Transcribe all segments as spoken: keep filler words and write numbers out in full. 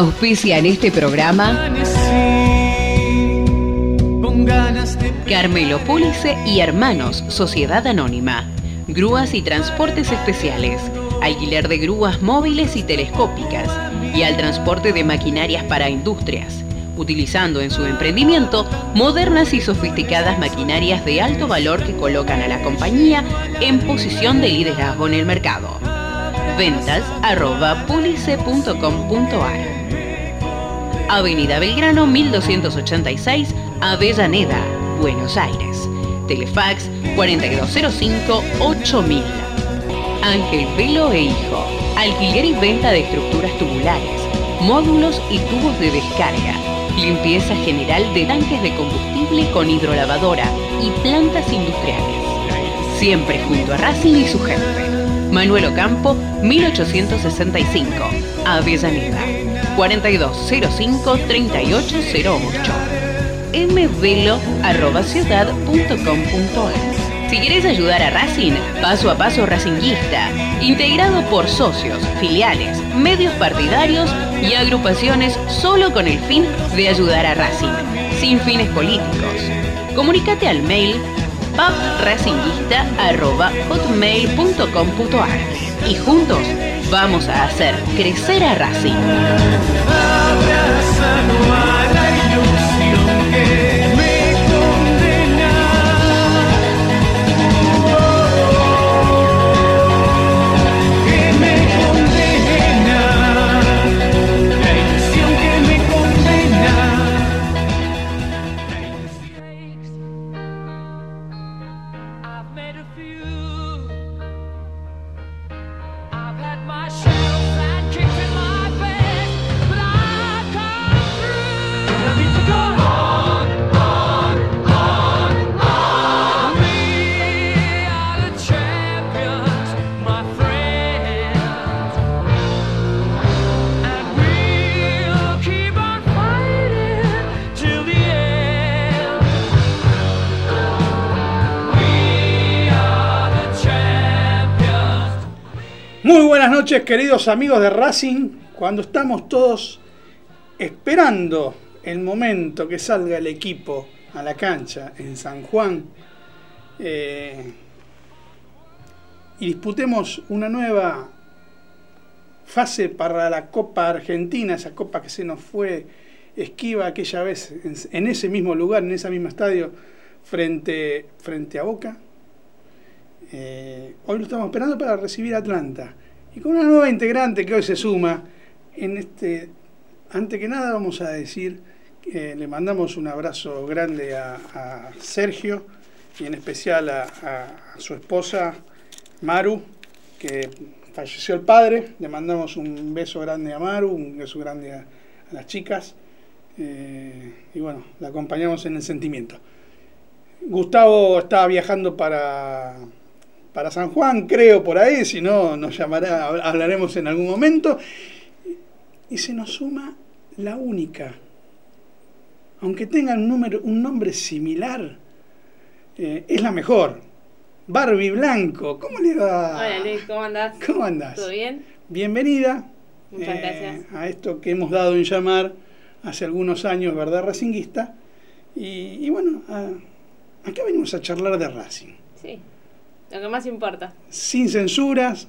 Auspician este programa Carmelo Pólice y Hermanos, Sociedad Anónima. Grúas y transportes especiales, alquiler de grúas móviles y telescópicas, y al transporte de maquinarias para industrias, utilizando en su emprendimiento modernas y sofisticadas maquinarias de alto valor que colocan a la compañía en posición de liderazgo en el mercado. Ventas arroba pulice punto com punto ar. Avenida Belgrano mil doscientos ochenta y seis, Avellaneda, Buenos Aires. Telefax cuatro dos cero cinco ocho mil. Ángel Velo e Hijo. Alquiler y venta de estructuras tubulares, módulos y tubos de descarga. Limpieza general de tanques de combustible con hidrolavadora y plantas industriales. Siempre junto a Racing y su jefe. Manuel Ocampo, mil ochocientos sesenta y cinco, Avellaneda. cuatro dos cero cinco treinta y ocho cero ocho. mvelo arroba ciudad punto com punto ar. Si querés ayudar a Racing, Paso a Paso Racinguista, integrado por socios, filiales, medios partidarios y agrupaciones solo con el fin de ayudar a Racing, sin fines políticos. Comunícate al mail papracinguista arroba hotmail punto com punto ar y juntos vamos a hacer crecer a Racing. Muy buenas noches, queridos amigos de Racing. Cuando estamos todos esperando el momento que salga el equipo a la cancha en San Juan eh, y disputemos una nueva fase para la Copa Argentina, esa copa que se nos fue esquiva aquella vez en, en ese mismo lugar, en ese mismo estadio, frente, frente a Boca. Eh, hoy lo estamos esperando para recibir a Atlanta. Y con una nueva integrante que hoy se suma, en este, antes que nada vamos a decir que le mandamos un abrazo grande a, a Sergio y en especial a, a, a su esposa Maru, que falleció el padre. Le mandamos un beso grande a Maru, un beso grande a, a las chicas eh, y bueno, la acompañamos en el sentimiento. Gustavo estaba viajando para... para San Juan, creo, por ahí, si no nos llamará, hablaremos en algún momento. Y se nos suma la única, aunque tenga un, número, un nombre similar, eh, es la mejor. Barbie Blanco, ¿cómo le va? Hola Luis, ¿cómo andás? ¿Cómo andás? ¿Todo bien? Bienvenida. Muchas eh, gracias. A esto que hemos dado en llamar hace algunos años, ¿verdad, Racinguista? Y, y bueno, a, acá venimos a charlar de Racing. Sí. Lo que más importa. Sin censuras,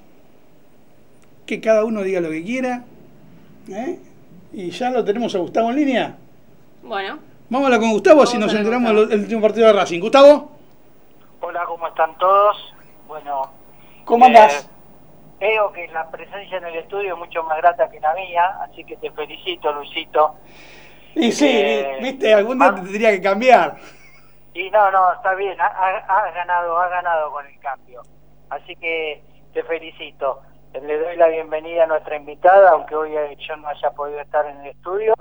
que cada uno diga lo que quiera. ¿eh? Y ya lo tenemos a Gustavo en línea. Bueno. Vámonos con Gustavo, Vamos si nos a enteramos Gustavo. del último partido de Racing. Gustavo. Hola, ¿cómo están todos? Bueno. ¿Cómo andás? Eh, veo que la presencia en el estudio es mucho más grata que la mía, así que te felicito, Luisito. Y sí, Eh, viste, algún día ah, te tendría que cambiar. Y no, no, está bien, ha, ha, ha ganado, ha ganado con el cambio. Así que te felicito. Le doy la bienvenida a nuestra invitada, aunque hoy yo no haya podido estar en el estudio.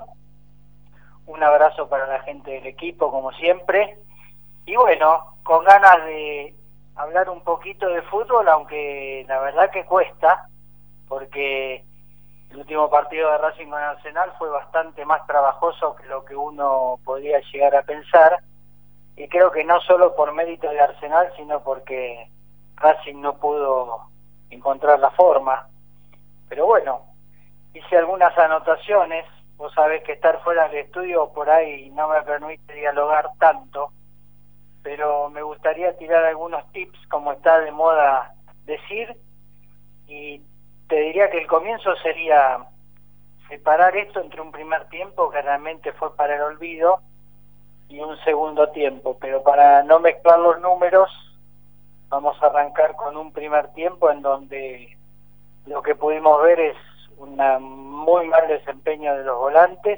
Un abrazo para la gente del equipo, como siempre. Y bueno, con ganas de hablar un poquito de fútbol, aunque la verdad que cuesta, porque el último partido de Racing con Arsenal fue bastante más trabajoso que lo que uno podría llegar a pensar. Y creo que no solo por mérito de Arsenal, sino porque Racing no pudo encontrar la forma. Pero bueno, hice algunas anotaciones vos sabés que estar fuera del estudio por ahí no me permite dialogar tanto, pero me gustaría tirar algunos tips, como está de moda decir, y te diría que el comienzo sería separar esto entre un primer tiempo que realmente fue para el olvido y un segundo tiempo, pero para no mezclar los números vamos a arrancar con un primer tiempo en donde lo que pudimos ver es un muy mal desempeño de los volantes,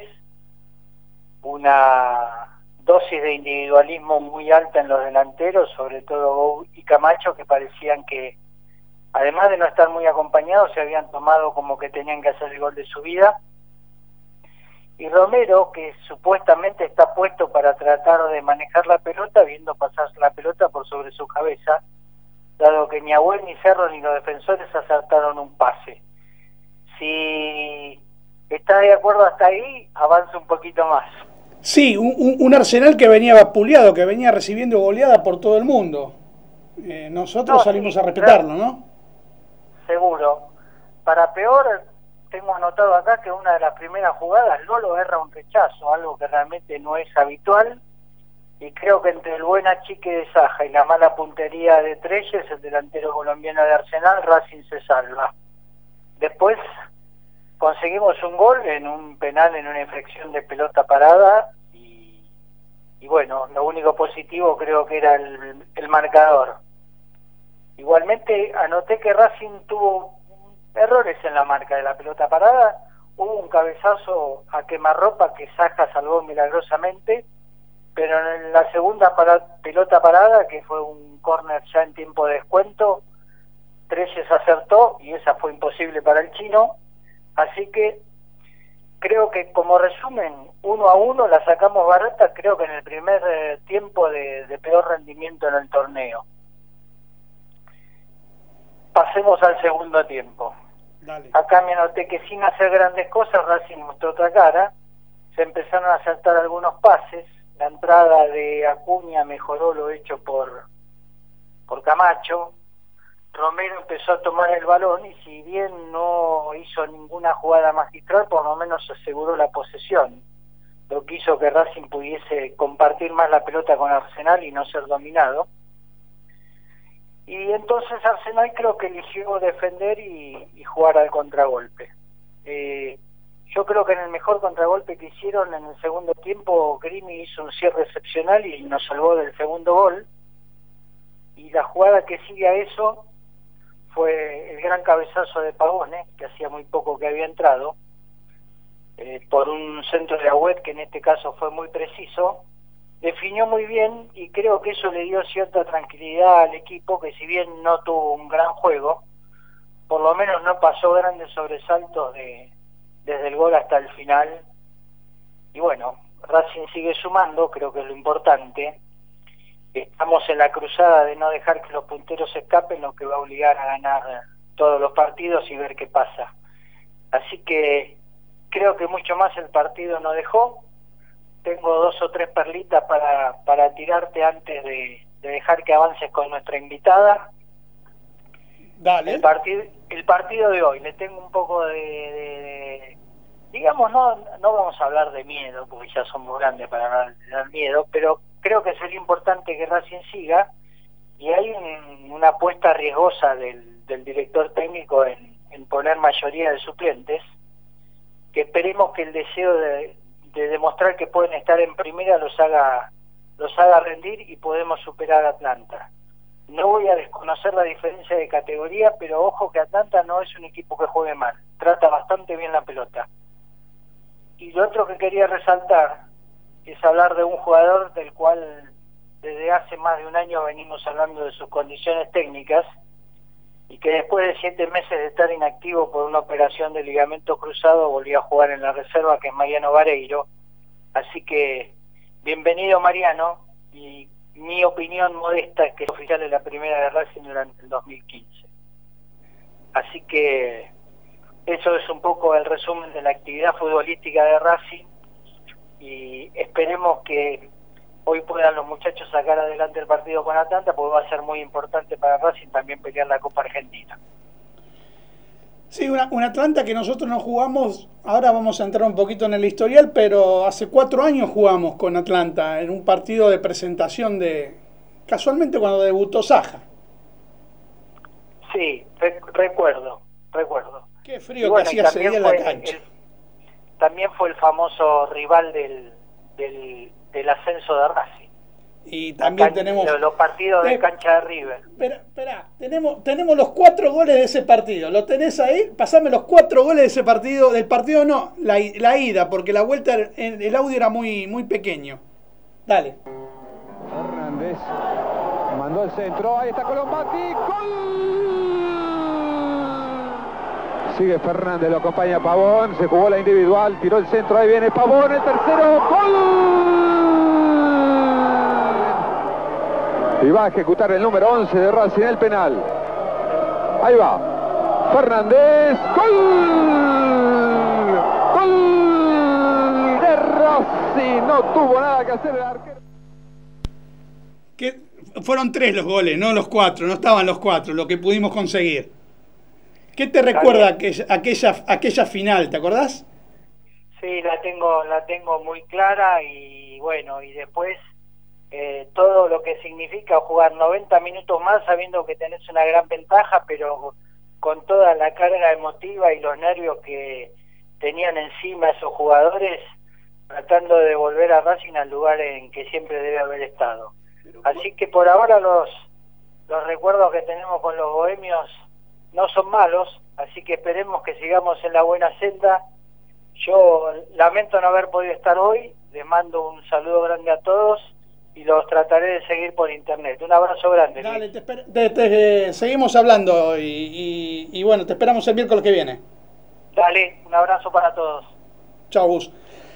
una dosis de individualismo muy alta en los delanteros, sobre todo Gou y Camacho, que parecían que, además de no estar muy acompañados, se habían tomado como que tenían que hacer el gol de su vida. Y Romero, que supuestamente está puesto para tratar de manejar la pelota, viendo pasar la pelota por sobre su cabeza, dado que ni Agüel, ni Cerro, ni los defensores acertaron un pase. Si está de acuerdo hasta ahí, avanza un poquito más. Sí, un, un, un Arsenal que venía vapuleado, que venía recibiendo goleada por todo el mundo. Eh, nosotros no, salimos sí, a respetarlo, claro, ¿no? Seguro. Para peor, tengo anotado acá que una de las primeras jugadas, Lolo erra un rechazo, algo que realmente no es habitual, y creo que entre el buen achique de Saja y la mala puntería de Treyes, el delantero colombiano de Arsenal, Racing se salva. Después conseguimos un gol en un penal, en una inflexión de pelota parada, y, y bueno, lo único positivo creo que era el, el marcador. Igualmente anoté que Racing tuvo errores en la marca de la pelota parada, hubo un cabezazo a quemarropa que Saja salvó milagrosamente, pero en la segunda para, pelota parada, que fue un córner ya en tiempo de descuento, Treyes acertó y esa fue imposible para el chino, así que creo que como resumen, uno a uno la sacamos barata, creo que en el primer eh, tiempo de, de peor rendimiento en el torneo. Pasemos al segundo tiempo. Dale. Acá me anoté que sin hacer grandes cosas Racing mostró otra cara, se empezaron a acertar algunos pases, la entrada de Acuña mejoró lo hecho por, por Camacho, Romero empezó a tomar el balón y si bien no hizo ninguna jugada magistral, por lo menos aseguró la posesión, lo que hizo que Racing pudiese compartir más la pelota con Arsenal y no ser dominado. Y entonces Arsenal creo que eligió defender y, y jugar al contragolpe. Eh, yo creo que en el mejor contragolpe que hicieron en el segundo tiempo, Grimi hizo un cierre excepcional y nos salvó del segundo gol. Y la jugada que sigue a eso fue el gran cabezazo de Pavone, que hacía muy poco que había entrado, eh, por un centro de Agüet, que en este caso fue muy preciso. Definió muy bien y creo que eso le dio cierta tranquilidad al equipo, que si bien no tuvo un gran juego, por lo menos no pasó grandes sobresaltos de, desde el gol hasta el final. Y bueno, Racing sigue sumando, creo que es lo importante. Estamos en la cruzada de no dejar que los punteros se escapen, lo que va a obligar a ganar todos los partidos y ver qué pasa. Así que creo que mucho más el partido no dejó. Tengo dos o tres perlitas para, para tirarte antes de, de dejar que avances con nuestra invitada. Dale. El, partido el partido de hoy, le tengo un poco de... de, de digamos, no, no vamos a hablar de miedo, porque ya somos grandes para dar, dar miedo, pero creo que sería importante que Racing siga, y hay un, una apuesta riesgosa del, del director técnico en, en poner mayoría de suplentes, que esperemos que el deseo de... de demostrar que pueden estar en primera los haga los haga rendir y podemos superar a Atlanta. No voy a desconocer la diferencia de categoría, pero ojo que Atlanta no es un equipo que juegue mal, trata bastante bien la pelota. Y lo otro que quería resaltar es hablar de un jugador del cual desde hace más de un año venimos hablando de sus condiciones técnicas, y que después de siete meses de estar inactivo por una operación de ligamento cruzado volvió a jugar en la reserva, que es Mariano Vareiro. Así que bienvenido Mariano, y mi opinión modesta es que es oficial de la primera de Racing durante el dos mil quince. Así que eso es un poco el resumen de la actividad futbolística de Racing, y esperemos que hoy puedan los muchachos sacar adelante el partido con Atlanta, porque va a ser muy importante para Racing también pelear la Copa Argentina. Sí, una, un Atlanta que nosotros no jugamos, ahora vamos a entrar un poquito en el historial, pero hace cuatro años jugamos con Atlanta en un partido de presentación de, casualmente cuando debutó Saja. Sí, re- recuerdo, recuerdo. Qué frío Y bueno, que y hacía ese también día en la fue cancha. el- también fue el famoso rival del, del, del ascenso de Racing. Y también Acá, tenemos... Los, los partidos de Eh, cancha de River. Espera, espera, tenemos, tenemos los cuatro goles de ese partido. ¿Lo tenés ahí? Pasame los cuatro goles de ese partido. Del partido no, la, la ida, porque la vuelta, el, el audio era muy, muy pequeño. Dale. Fernández mandó el centro, ahí está Colombati, ¡gol! Sigue Fernández, lo acompaña Pavón, se jugó la individual, tiró el centro, ahí viene Pavón, el tercero, ¡gol! Y va a ejecutar el número once de Racing el penal. Ahí va. Fernández. ¡Gol! ¡Gol! De Racing. No tuvo nada que hacer el arquero. Que fueron tres los goles, no los cuatro. No estaban los cuatro, lo que pudimos conseguir. ¿Qué te recuerda aquella, aquella, aquella final? ¿Te acordás? Sí, la tengo, la tengo muy clara y bueno, y después... Eh, todo lo que significa jugar noventa minutos más sabiendo que tenés una gran ventaja, pero con toda la carga emotiva y los nervios que tenían encima esos jugadores, tratando de volver a Racing al lugar en que siempre debe haber estado. Así que por ahora los, los recuerdos que tenemos con los bohemios no son malos, así que esperemos que sigamos en la buena senda. Yo lamento no haber podido estar hoy, les mando un saludo grande a todos y los trataré de seguir por internet. Un abrazo grande. Dale, te, esper- te, te, eh, seguimos hablando y, y, y bueno, te esperamos el miércoles que viene. Dale, un abrazo para todos. Chau, Gus.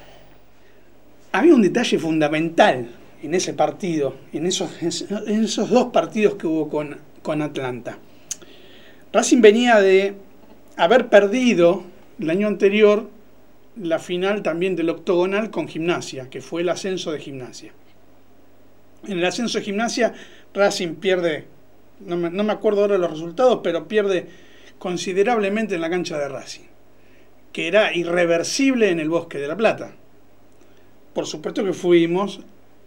Había un detalle fundamental en ese partido, en esos, en esos dos partidos que hubo con, con Atlanta. Racing venía de haber perdido el año anterior la final también del octogonal con Gimnasia, que fue el ascenso de Gimnasia. En el ascenso de Gimnasia, Racing pierde, no me, no me acuerdo ahora los resultados, pero pierde considerablemente en la cancha de Racing, que era irreversible en el Bosque de la Plata. Por supuesto que fuimos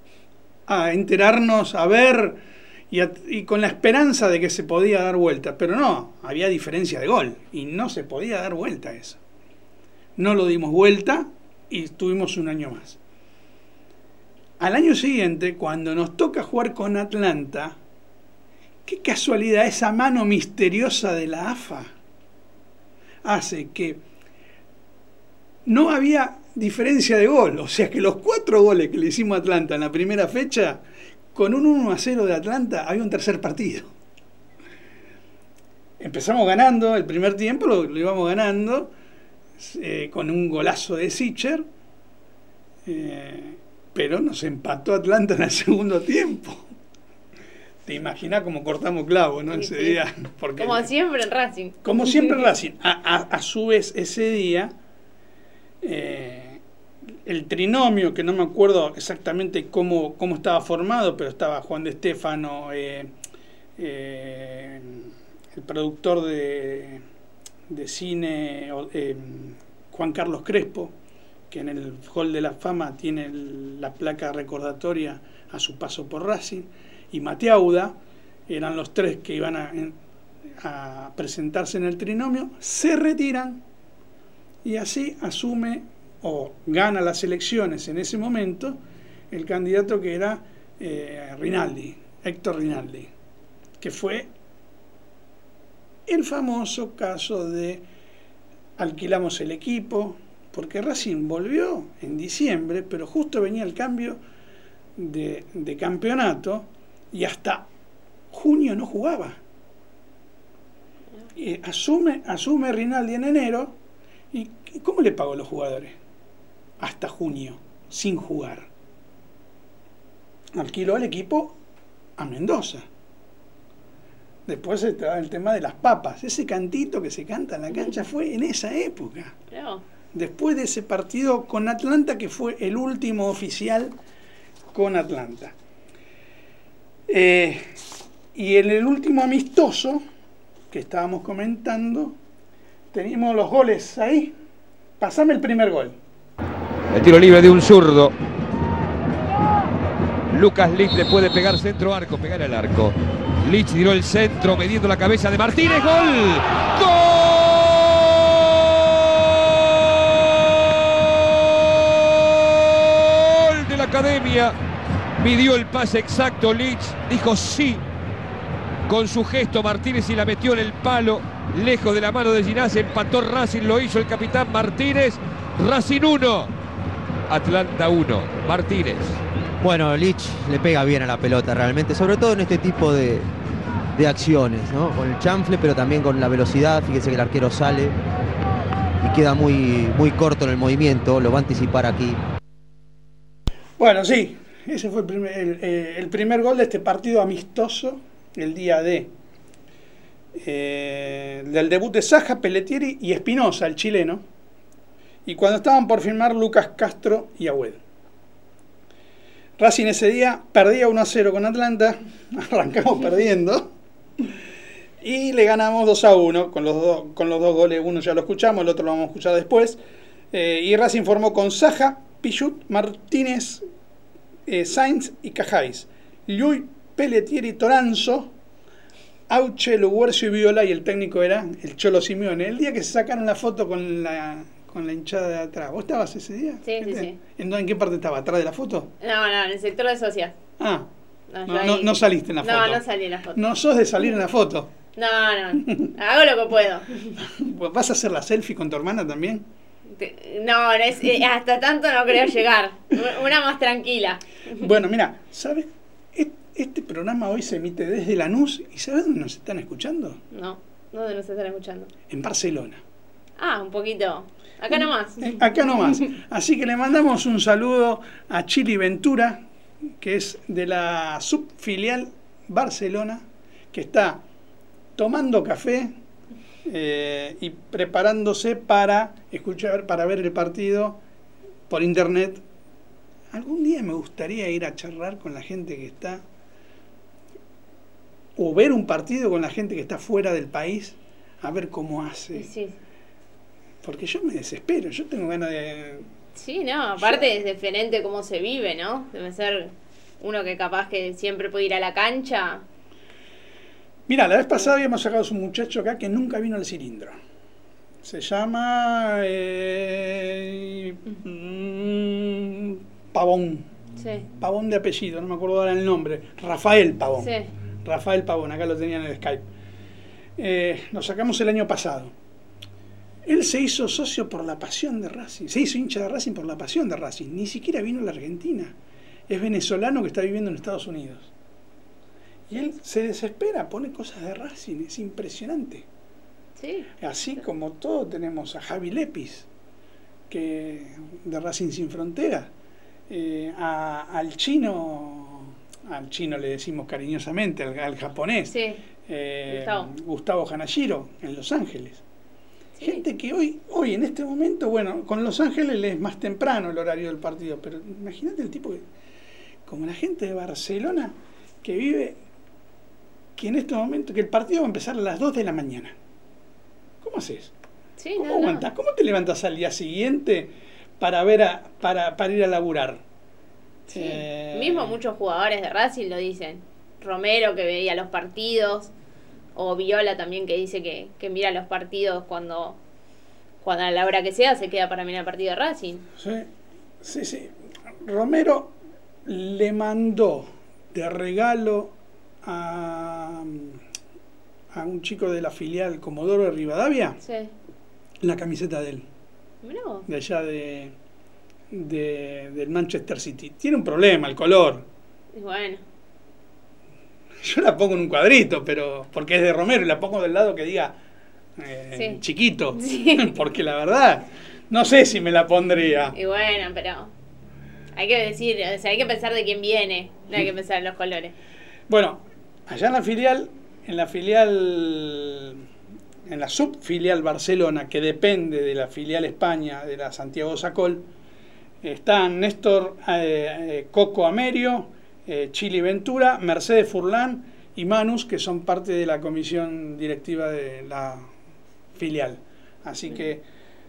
a enterarnos, a ver, y, a, y con la esperanza de que se podía dar vuelta, pero no, había diferencia de gol, y no se podía dar vuelta a eso. No lo dimos vuelta y estuvimos un año más. Al año siguiente, cuando nos toca jugar con Atlanta, qué casualidad, esa mano misteriosa de la A F A hace que no había diferencia de gol. O sea que los cuatro goles que le hicimos a Atlanta en la primera fecha, con un uno a cero de Atlanta, había un tercer partido. Empezamos ganando, el primer tiempo lo, lo íbamos ganando, eh, con un golazo de Sicher, eh, pero nos empató Atlanta en el segundo tiempo. Te imaginas cómo cortamos clavo, ¿no? Sí, Ese sí. día. Porque, Como siempre en Racing. como siempre en Racing. A, a, a su vez, ese día, eh, el trinomio, que no me acuerdo exactamente cómo, cómo estaba formado, pero estaba Juan de Stefano, eh, eh, el productor de, de cine, eh, Juan Carlos Crespo, que en el Hall de la Fama tiene el, la placa recordatoria a su paso por Racing, y Mateauda, eran los tres que iban a, a presentarse en el trinomio, se retiran y así asume o gana las elecciones en ese momento el candidato que era eh, Rinaldi, Héctor Rinaldi, que fue el famoso caso de alquilamos el equipo, porque Racing volvió en diciembre, pero justo venía el cambio de, de campeonato y hasta junio no jugaba. Y asume, asume Rinaldi en enero, y ¿cómo le pagó a los jugadores? Hasta junio, sin jugar. Alquiló al equipo a Mendoza. Después estaba el tema de las papas. Ese cantito que se canta en la cancha fue en esa época. Claro. Después de ese partido con Atlanta, que fue el último oficial con Atlanta. Eh, y en el último amistoso que estábamos comentando, Tenemos los goles ahí. Pasame el primer gol. El tiro libre de un zurdo. Lucas Lich le puede pegar centro arco, pegar al arco. Lich tiró el centro, midiendo la cabeza de Martínez. ¡Gol! ¡Gol de la Academia! Midió el pase exacto Lich, dijo sí. Con su gesto Martínez y la metió en el palo, lejos de la mano de Ginás. Empató Racing, lo hizo el capitán Martínez. Racing uno, Atlanta uno. Martínez. Bueno, Lich le pega bien a la pelota realmente, sobre todo en este tipo de, de acciones, ¿no? Con el chanfle, pero también con la velocidad. Fíjese que el arquero sale y queda muy, muy corto en el movimiento, lo va a anticipar aquí. Bueno, sí, ese fue el primer, el, eh, el primer gol de este partido amistoso, el día de eh, del debut de Saja, Pelletieri y Espinosa, el chileno, y cuando estaban por firmar Lucas Castro y Agüed. Racing ese día perdía uno a cero con Atlanta, arrancamos perdiendo, y le ganamos dos a uno con los, do, con los dos goles. Uno ya lo escuchamos, el otro lo vamos a escuchar después. Eh, y Racing formó con Saja, Pichut, Martínez, eh, Sainz y Cajáis. Llull, Pelletieri, Toranzo, Auche, Luguercio y Viola, y el técnico era el Cholo Simeone. El día que se sacaron la foto con la... con la hinchada de atrás. ¿Vos estabas ese día? Sí, sí, sí. ¿En, ¿En qué parte estaba? ¿Atrás de la foto? No, no, en el sector de socias. Ah, No, no, yo no, ahí- no saliste en la foto. No, no salí en la foto. No sos de salir en la foto. No, no, hago lo que puedo. ¿Vas a hacer la selfie con tu hermana también? Te- No, no es, eh, hasta tanto no creo llegar. Una más tranquila. Bueno, mira, ¿sabes? E- Este programa hoy se emite desde Lanús. ¿Y sabes dónde nos están escuchando? No, ¿dónde nos están escuchando? En Barcelona. Ah, un poquito. Acá nomás. Eh, Acá nomás. Así que le mandamos un saludo a Chili Ventura, que es de la subfilial Barcelona, que está tomando café eh, y preparándose para escuchar, para ver el partido por internet. Algún día me gustaría ir a charlar con la gente que está, o ver un partido con la gente que está fuera del país, a ver cómo hace. Sí, sí. Porque yo me desespero, yo tengo ganas de... Sí, no, aparte es diferente cómo se vive, ¿no? Debe ser uno que capaz que siempre puede ir a la cancha. Mira, la vez pasada habíamos sacado a un muchacho acá que nunca vino al cilindro. Se llama... Eh, mm, Pavón. Sí. Pavón de apellido, no me acuerdo ahora el nombre. Rafael Pavón. Sí. Rafael Pavón, acá lo tenía en el Skype. Eh, lo sacamos el año pasado. Él se hizo socio por la pasión de Racing. Se hizo hincha de Racing por la pasión de Racing. Ni siquiera vino a la Argentina. Es venezolano que está viviendo en Estados Unidos. Y él se desespera, pone cosas de Racing. Es impresionante. Sí. Así como todo tenemos a Javi Lepis, que de Racing Sin Frontera, eh, a- al chino, al chino le decimos cariñosamente, al, al japonés, Sí. eh, Gustavo. Gustavo Hanashiro, en Los Ángeles. Sí. Gente que hoy, hoy en este momento, bueno, con Los Ángeles es más temprano el horario del partido, pero imagínate el tipo que, como la gente de Barcelona, que vive, que en este momento, que el partido va a empezar a las dos de la mañana. ¿Cómo haces? Sí, ¿Cómo no, no. aguantás? ¿Cómo te levantas al día siguiente para ver a, para, para ir a laburar? Sí. Eh, Mismo muchos jugadores de Racing lo dicen. Romero que veía los partidos, o Viola también que dice que, que mira los partidos cuando, cuando a la hora que sea se queda para mirar el partido de Racing. Sí, sí, sí. Romero le mandó de regalo a, a un chico de la filial Comodoro de Rivadavia Sí. la camiseta de él, Mirá vos. de allá de, de- del Manchester City. Tiene un problema, el color. Y bueno, Yo la pongo en un cuadrito, pero porque es de Romero y la pongo del lado que diga eh, Sí. chiquito. Sí. Porque la verdad, no sé si me la pondría. y bueno, pero hay que decir, o sea, hay que pensar de quién viene, no hay que pensar en los colores. Bueno, allá en la filial, en la filial, en la subfilial Barcelona, que depende de la filial España, de la Santiago Sacol, están Néstor eh, eh, Coco Amerio, eh, Chili Ventura, Mercedes Furlán y Manus, que son parte de la comisión directiva de la filial. Así que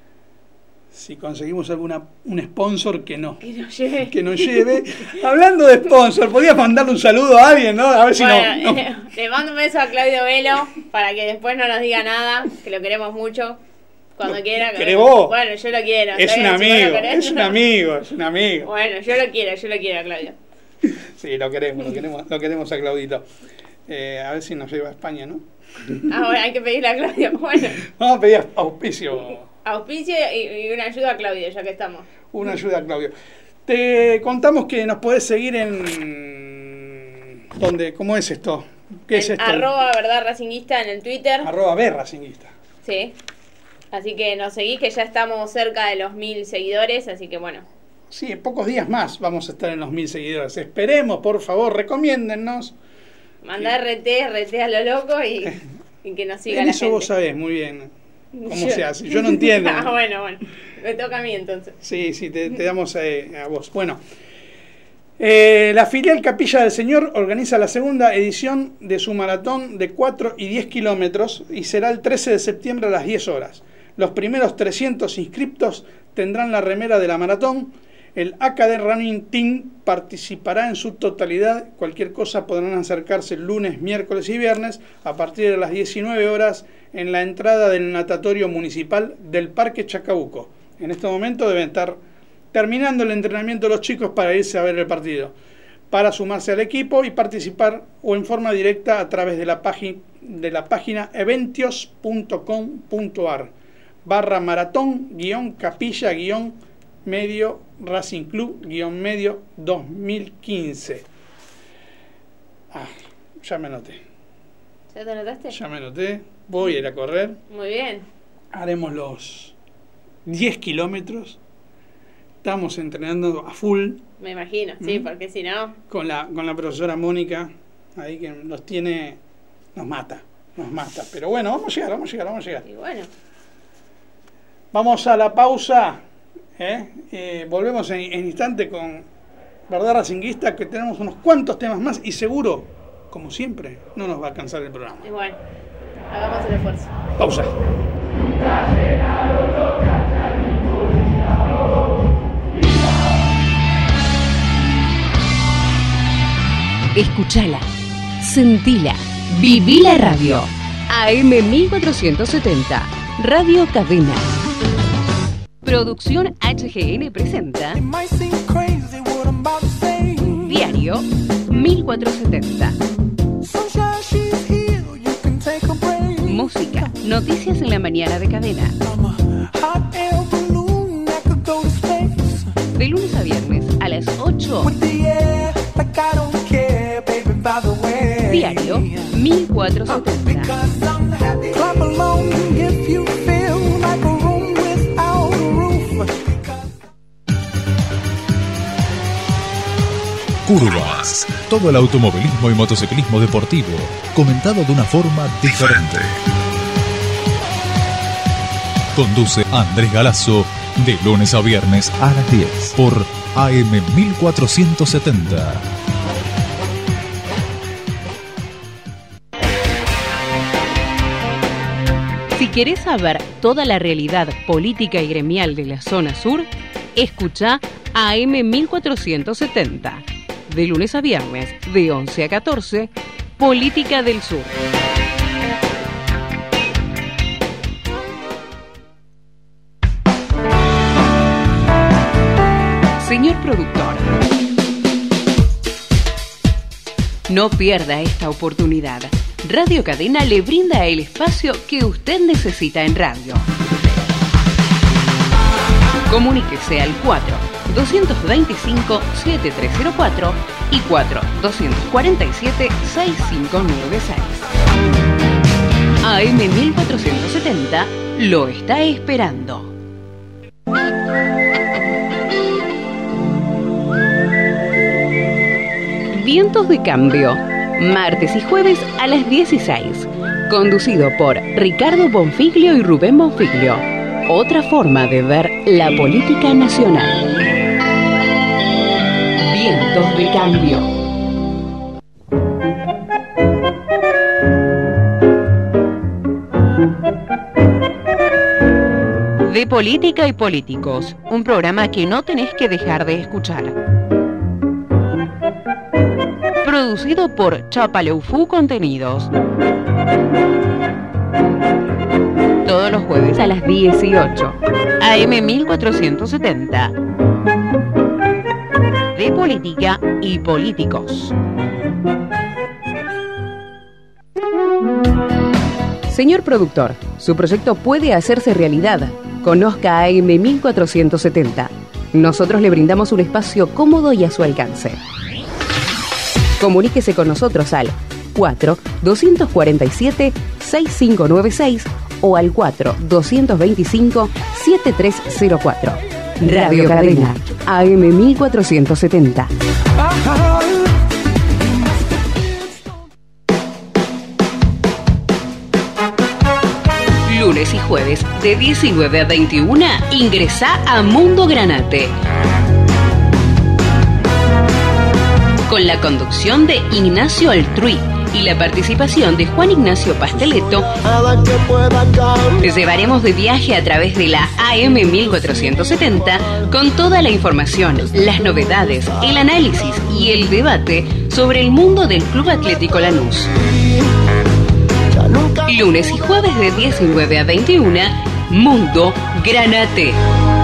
si conseguimos alguna un sponsor que no, Que nos lleve. que nos lleve. Hablando de sponsor, podías mandarle un saludo a alguien, ¿no? A ver si Bueno, no, no. eh, le mando un beso a Claudio Velo para que después no nos diga nada, que lo queremos mucho. Cuando ¿Lo quiera. querés vos? Bueno, yo lo quiero. Es ¿Está un bien? Si vos amigo, lo querés, es un no. amigo, es un amigo. Bueno, yo lo quiero, yo lo quiero a Claudio. Sí, lo queremos, lo queremos, lo queremos a Claudito. Eh, a ver si nos lleva a España, ¿no? Ahora hay que pedirle a Claudio. Bueno, Vamos a pedir auspicio, auspicio y, y una ayuda a Claudio, ya que estamos. una ayuda a Claudio. Te contamos que nos podés seguir en... ¿Dónde? ¿Cómo es esto? ¿Qué es En esto? Arroba verdad racinguista en el Twitter. Arroba B Racinguista. Sí. Así que nos seguís, que ya estamos cerca de los mil seguidores, así que bueno. Sí, en pocos días más vamos a estar en los mil seguidores. Esperemos, por favor, recomiéndennos. Mandá R T, R T a lo loco y, y que nos siga En la eso gente. vos sabés muy bien cómo Yo- se hace. Yo no entiendo. Ah, bueno, bueno. Me toca a mí entonces. Sí, sí, te, te damos eh, a vos. Bueno, eh, la filial Capilla del Señor organiza la segunda edición de su maratón de cuatro y diez kilómetros y será el trece de septiembre a las diez horas. Los primeros trescientos inscriptos tendrán la remera de la maratón. El A K D Running Team participará en su totalidad. Cualquier cosa podrán acercarse lunes, miércoles y viernes a partir de las diecinueve horas en la entrada del natatorio municipal del Parque Chacabuco. En este momento deben estar terminando el entrenamiento de los chicos para irse a ver el partido. Para sumarse al equipo y participar o en forma directa a través de la, página de la página eventios punto com punto ar barra maratón guión capilla guión medio Racing Club guión medio dos mil quince. Ah, ya me anoté. ¿Ya te anotaste? Ya me anoté. Voy a ir a correr. Muy bien. Haremos los diez kilómetros. Estamos entrenando a full Me imagino, sí, ¿Mm? porque si no. con la, con la profesora Mónica, ahí que nos tiene, nos mata, nos mata. Pero bueno, vamos a llegar, vamos a llegar, vamos a llegar. Y bueno. Vamos a la pausa. ¿eh? Eh, volvemos en, en instante con Verdad Racinguista, que tenemos unos cuantos temas más y seguro, como siempre, no nos va a alcanzar el programa. Y bueno. Hagamos el esfuerzo. Pausa. Escuchala, sentila, viví la radio. A M mil cuatrocientos setenta, Radio Cadena. Producción H G N presenta Diario mil cuatrocientos setenta. Música, noticias en la mañana de Cadena. De lunes a viernes a las ocho. Diario mil cuatrocientos setenta. Curvas. Todo el automovilismo y motociclismo deportivo, comentado de una forma diferente. Conduce Andrés Galazo de lunes a viernes a las diez por A M mil cuatrocientos setenta. Si querés saber toda la realidad política y gremial de la zona sur, escucha A M mil cuatrocientos setenta. De lunes a viernes, de once a catorce, Política del Sur. Señor productor, no pierda esta oportunidad. Radio Cadena le brinda el espacio que usted necesita en radio. Comuníquese al cuatro doscientos veinticinco setenta y tres cero cuatro y cuatro doscientos cuarenta y siete sesenta y cinco noventa y seis. A M mil cuatrocientos setenta lo está esperando. Vientos de Cambio, martes y jueves a las dieciséis, conducido por Ricardo Bonfiglio y Rubén Bonfiglio. Otra forma de ver la política nacional. Vientos de Cambio. De Política y Políticos, un programa que no tenés que dejar de escuchar. Producido por Chapaleufú Contenidos. Todos los jueves a las dieciocho. A M mil cuatrocientos setenta. De Política y Políticos. Señor productor, su proyecto puede hacerse realidad. Conozca a M mil cuatrocientos setenta. Nosotros le brindamos un espacio cómodo y a su alcance. Comuníquese con nosotros al cuatro dos cuatro siete seis cinco nueve seis o al cuatro dos dos cinco siete tres cero cuatro. Radio Cadena, A M mil cuatrocientos setenta. Lunes y jueves de diecinueve a veintiuno, ingresá a Mundo Granate. Con la conducción de Ignacio Altruí y la participación de Juan Ignacio Pasteleto, te llevaremos de viaje a través de la A M mil cuatrocientos setenta con toda la información, las novedades, el análisis y el debate sobre el mundo del Club Atlético Lanús. Lunes y jueves de diecinueve a veintiuno, Mundo Granate.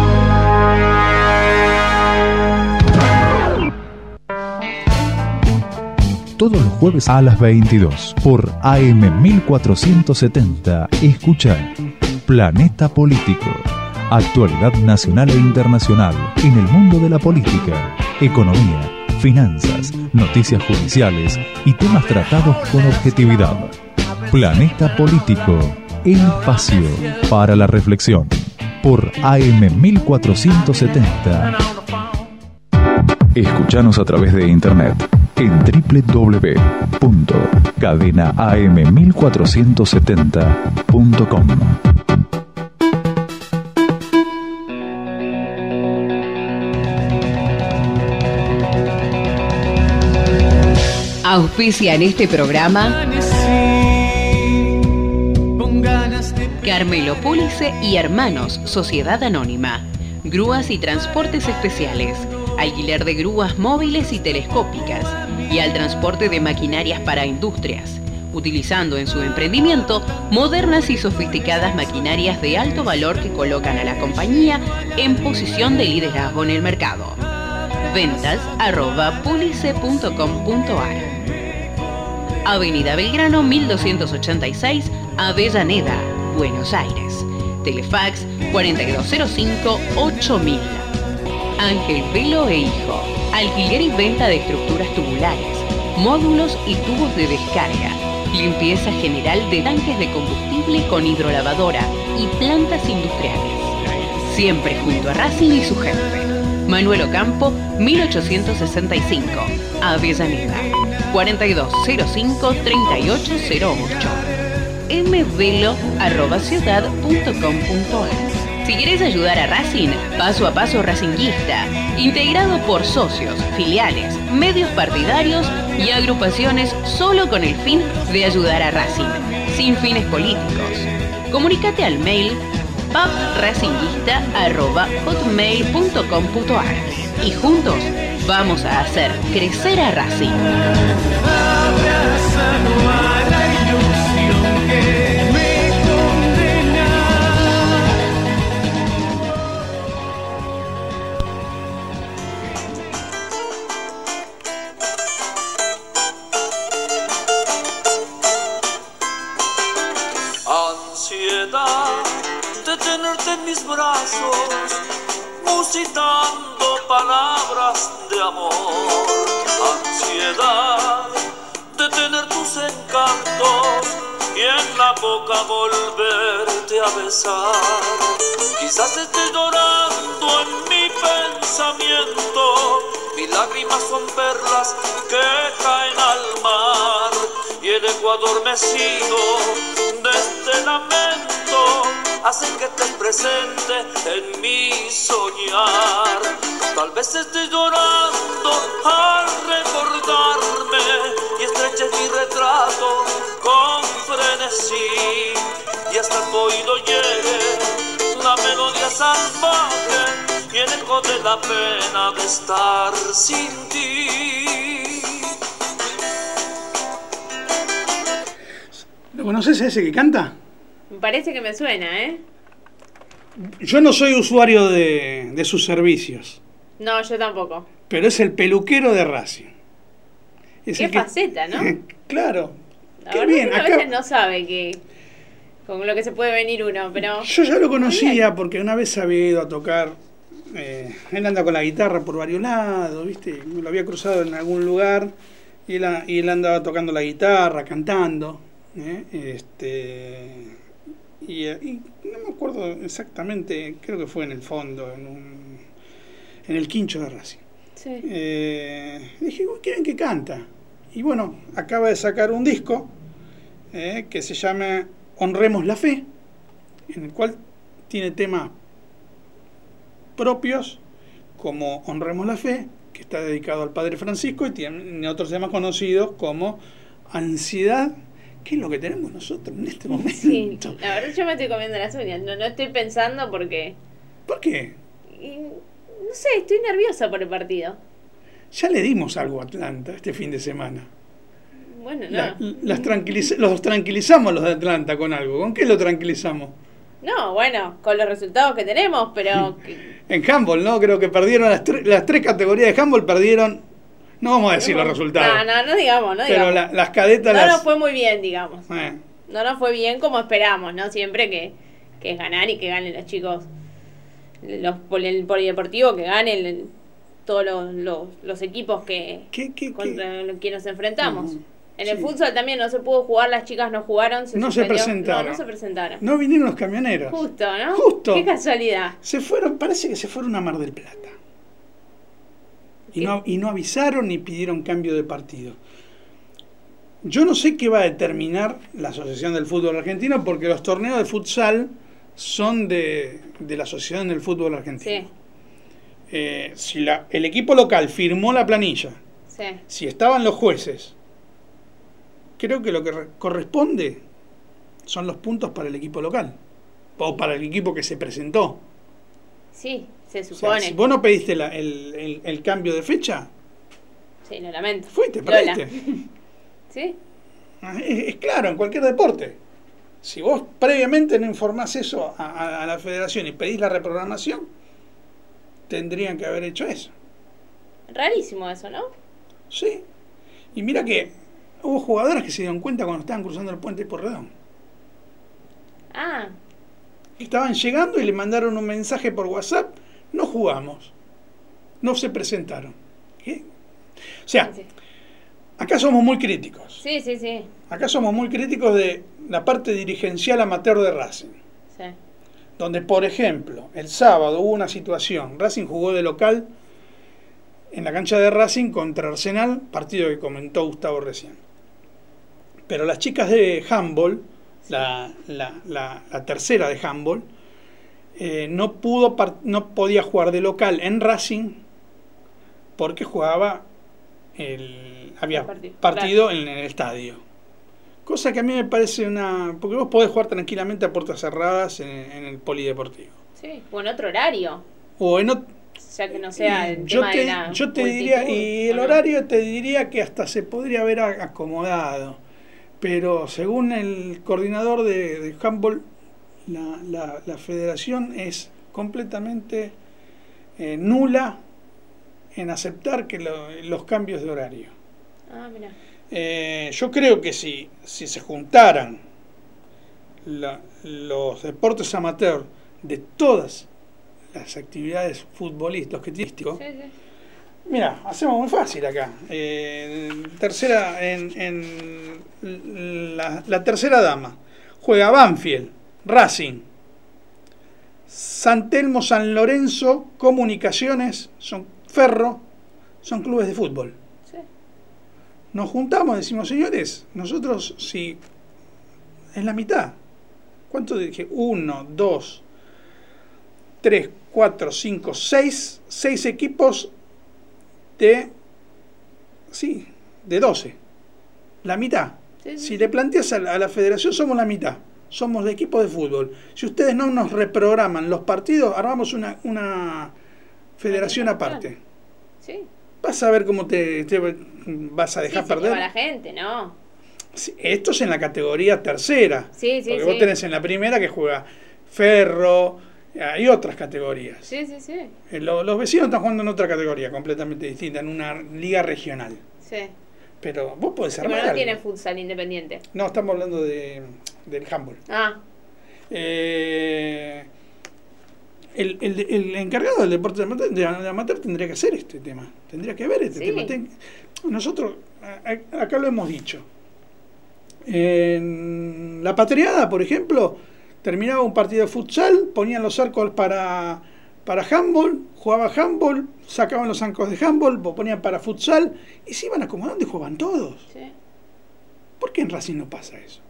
Todos los jueves a las veintidós por A M mil cuatrocientos setenta. Escucha Planeta Político. Actualidad nacional e internacional en el mundo de la política, economía, finanzas, noticias judiciales y temas tratados con objetividad. Planeta Político, el espacio para la reflexión, por A M mil cuatrocientos setenta. Escuchanos a través de internet en doble u doble u doble u punto cadena a m mil cuatrocientos setenta punto com. Auspicia en este programa Carmelo Pólice y Hermanos, Sociedad Anónima. Grúas y transportes especiales. Alquiler de grúas móviles y telescópicas. Y al transporte de maquinarias para industrias. Utilizando en su emprendimiento modernas y sofisticadas maquinarias de alto valor que colocan a la compañía en posición de liderazgo en el mercado. Ventas arroba pólice punto com punto a r. Avenida Belgrano mil doscientos ochenta y seis, Avellaneda, Buenos Aires. Telefax cuatro dos cero cinco ocho mil. Ángel Velo e Hijo. Alquiler y venta de estructuras tubulares, módulos y tubos de descarga. Limpieza general de tanques de combustible con hidrolavadora y plantas industriales. Siempre junto a Racing y su jefe. Manuel Ocampo, mil ochocientos sesenta y cinco, Avellaneda. cuatro dos cero cinco treinta y ocho cero ocho. mvelo arroba ciudad punto com punto a r. Si querés ayudar a Racing, Paso a Paso Racinguista, integrado por socios, filiales, medios partidarios y agrupaciones solo con el fin de ayudar a Racing, sin fines políticos. Comunícate al mail papracinguista arroba hotmail punto com punto a r y juntos vamos a hacer crecer a Racing. De tenerte en mis brazos, musitando palabras de amor. Ansiedad de tener tus encantos y en la boca volverte a besar. Quizás esté llorando en mi pensamiento, mis lágrimas son perlas que caen al mar y el eco adormecido de este lamento hacen que estés presente en mi soñar. Tal vez estés llorando al recordarme y estreches mi retrato con frenesí y hasta tu oído llegue la melodía vida salvaje y en eco de la pena de estar sin ti. ¿Lo conoces ese que canta? Me parece que me suena, ¿eh? Yo no soy usuario de, de sus servicios. No, yo tampoco. Pero es el peluquero de Racing. Es Qué el que, faceta, ¿no? Claro. La Qué verdad bien. que uno Acá, a veces no sabe que con lo que se puede venir uno, pero... yo ya lo conocía porque una vez había ido a tocar. Eh, él anda con la guitarra por varios lados, ¿viste? Lo había cruzado en algún lugar y él, y él andaba tocando la guitarra, cantando. ¿eh? Este, y, y no me acuerdo exactamente, creo que fue en el fondo, en, un, en el quincho de Racing. Sí. Eh, dije, uy, qué bien que canta. Y bueno, acaba de sacar un disco eh, que se llama Honremos la Fe, en el cual tiene temas propios como Honremos la Fe, que está dedicado al Padre Francisco, y tiene otros temas conocidos como Ansiedad, que es lo que tenemos nosotros en este momento. Sí, la verdad yo me estoy comiendo las uñas, no, no estoy pensando porque... ¿Por qué? Y, no sé, estoy nerviosa por el partido. Ya le dimos algo a Atlanta este fin de semana. Bueno, no. La, las tranquiliz los tranquilizamos los de Atlanta con algo. ¿Con qué lo tranquilizamos? No, bueno, con los resultados que tenemos, pero... En handball, ¿no? Creo que perdieron las, las tres categorías de handball, perdieron... No vamos a decir los resultados. No, no, no digamos, no pero digamos. La, las cadetas... No las... nos fue muy bien, digamos. Eh. No nos fue bien como esperamos, ¿no? Siempre que, que es ganar y que ganen los chicos, los el polideportivo, que ganen el, todos los, los, los equipos que ¿Qué, qué, contra los que nos enfrentamos. Uh-huh. En Sí. el futsal también no se pudo jugar, las chicas no jugaron, se No se suspendió. presentaron. No, no se presentaron. No vinieron los camioneros. Justo, ¿no? Justo. Qué casualidad. Se fueron, parece que se fueron a Mar del Plata. Y no, y no avisaron ni pidieron cambio de partido. Yo no sé qué va a determinar la Asociación del Fútbol Argentino, porque los torneos de futsal son de, de la Asociación del Fútbol Argentino. Sí, Eh, si la, el equipo local firmó la planilla, sí. si estaban los jueces, creo que lo que re- corresponde son los puntos para el equipo local, o para el equipo que se presentó. Sí, se O sea, supone. si vos no pediste la- el, el- el cambio de fecha, Sí, lo lamento. fuiste, Lola. perdiste. ¿Sí? Ah, Es, es claro, en cualquier deporte. Si vos previamente no informás eso a, a- a la federación y pedís la reprogramación, tendrían que haber hecho eso. Rarísimo eso, ¿no? Sí. Y mira que hubo jugadoras que se dieron cuenta cuando estaban cruzando el puente por Redón. Ah, Estaban llegando y le mandaron un mensaje por WhatsApp, no jugamos, no se presentaron. ¿Qué? O sea, sí, acá somos muy críticos. sí, sí, sí. Acá somos muy críticos de la parte dirigencial amateur de Racing. Sí. Donde, por ejemplo, el sábado hubo una situación, Racing jugó de local en la cancha de Racing contra Arsenal, partido que comentó Gustavo recién. Pero las chicas de handball, la, la, la, la tercera de handball, eh, no, pudo par- no podía jugar de local en Racing porque jugaba, el, había El partido, partido claro. en el estadio. Cosa que a mí me parece una... Porque vos podés jugar tranquilamente a puertas cerradas en, en el polideportivo. Sí, o en otro horario, O en ot- ya que no sea el yo tema te, de la yo te multitud, diría, y ¿o el no? horario te diría que hasta se podría haber a- acomodado. Pero según el coordinador de, de handball, la, la, la federación es completamente eh, nula en aceptar que lo- los cambios de horario. Ah, mira. Eh, yo creo que si, si se juntaran la- los deportes amateur de todas las actividades futbolísticas, objetísticos, Sí, sí. mira, hacemos muy fácil acá. Eh, tercera, en, en la, la tercera dama juega Banfield, Racing, San Telmo, San Lorenzo, Comunicaciones, son Ferro, son clubes de fútbol. Sí. Nos juntamos, decimos, señores, nosotros si es la mitad. ¿Cuánto dije? Uno, dos, tres, cuatro, cinco, seis, seis equipos de, sí, de doce. La mitad. Sí, sí, Si sí. le planteas a la, a la federación, somos la mitad. somos de equipo de fútbol. Si ustedes no nos reprograman los partidos, armamos una, una federación aparte. Sí. Vas a ver cómo te, te vas a dejar sí, perder. Se la gente, ¿no? Sí, esto es en la categoría tercera. Sí, sí, porque sí. vos tenés en la primera que juega Ferro, hay otras categorías. Sí, sí, sí. Eh, lo- los vecinos están jugando en otra categoría completamente distinta, en una liga regional. Sí. Pero vos podés Sí, armar pero no algo. tiene futsal independiente. No, estamos hablando de, del handball. Ah, Eh, el, el, el encargado del deporte de amateur, de amateur tendría que hacer este tema. Tendría que ver este Sí. tema. Ten- nosotros, a- a- acá lo hemos dicho. En la Patriada, por ejemplo, terminaba un partido de futsal, ponían los arcos para, para handball, jugaba handball, sacaban los arcos de handball, ponían para futsal y se iban acomodando y jugaban todos. sí. ¿Por qué en Racing no pasa eso?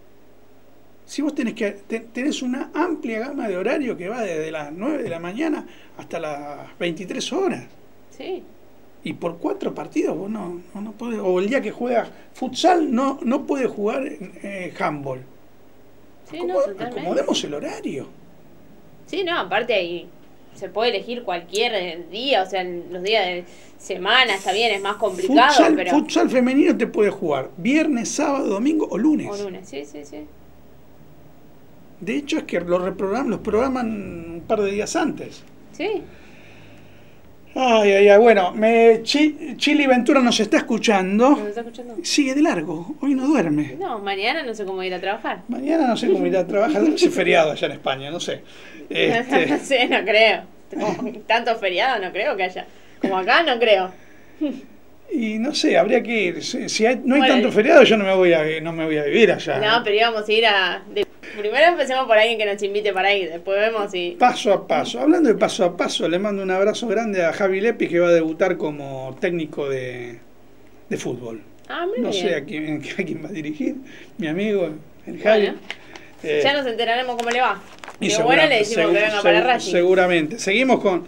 Si vos tenés que te- tenés una amplia gama de horario que va desde las nueve de la mañana hasta las veintitrés horas. Sí. Y por cuatro partidos vos no, no, no podés. O el día que juegas futsal no, no puede jugar eh, handball. Sí, Acomo- no, totalmente. acomodemos el horario. Sí, no, aparte ahí se puede elegir cualquier día, o sea, en los días de semana está bien, es más complicado, Futsal, pero... futsal femenino te puede jugar viernes, sábado, domingo o lunes. O lunes, sí, sí, sí. De hecho es que los reprograman, los programan un par de días antes. Sí. Ay, ay, ay. Bueno, me, Chi- Chili Ventura nos está escuchando. ¿Nos está escuchando? Sigue de largo, hoy no duerme. No, mañana no sé cómo ir a trabajar. Mañana no sé cómo irá a trabajar, debe ser feriado allá en España, no sé. Este, No sé, no creo. Como tanto feriado no creo que haya. Como acá no creo. y no sé, habría que ir. Si, si hay- no hay Bueno, tanto feriado, yo no me voy a, no me voy a vivir allá. No, pero íbamos a ir a... de- Primero empecemos por alguien que nos invite para ir, después vemos si... Paso a paso. Hablando de paso a paso, le mando un abrazo grande a Javi Lepi, que va a debutar como técnico de, de fútbol. Ah, muy No bien. sé a quién, a quién va a dirigir, mi amigo, el Javi. Bueno, Eh, ya nos enteraremos cómo le va. Y Pero segura- bueno, le decimos segu- que venga para segu- Racing. Seguramente. Seguimos con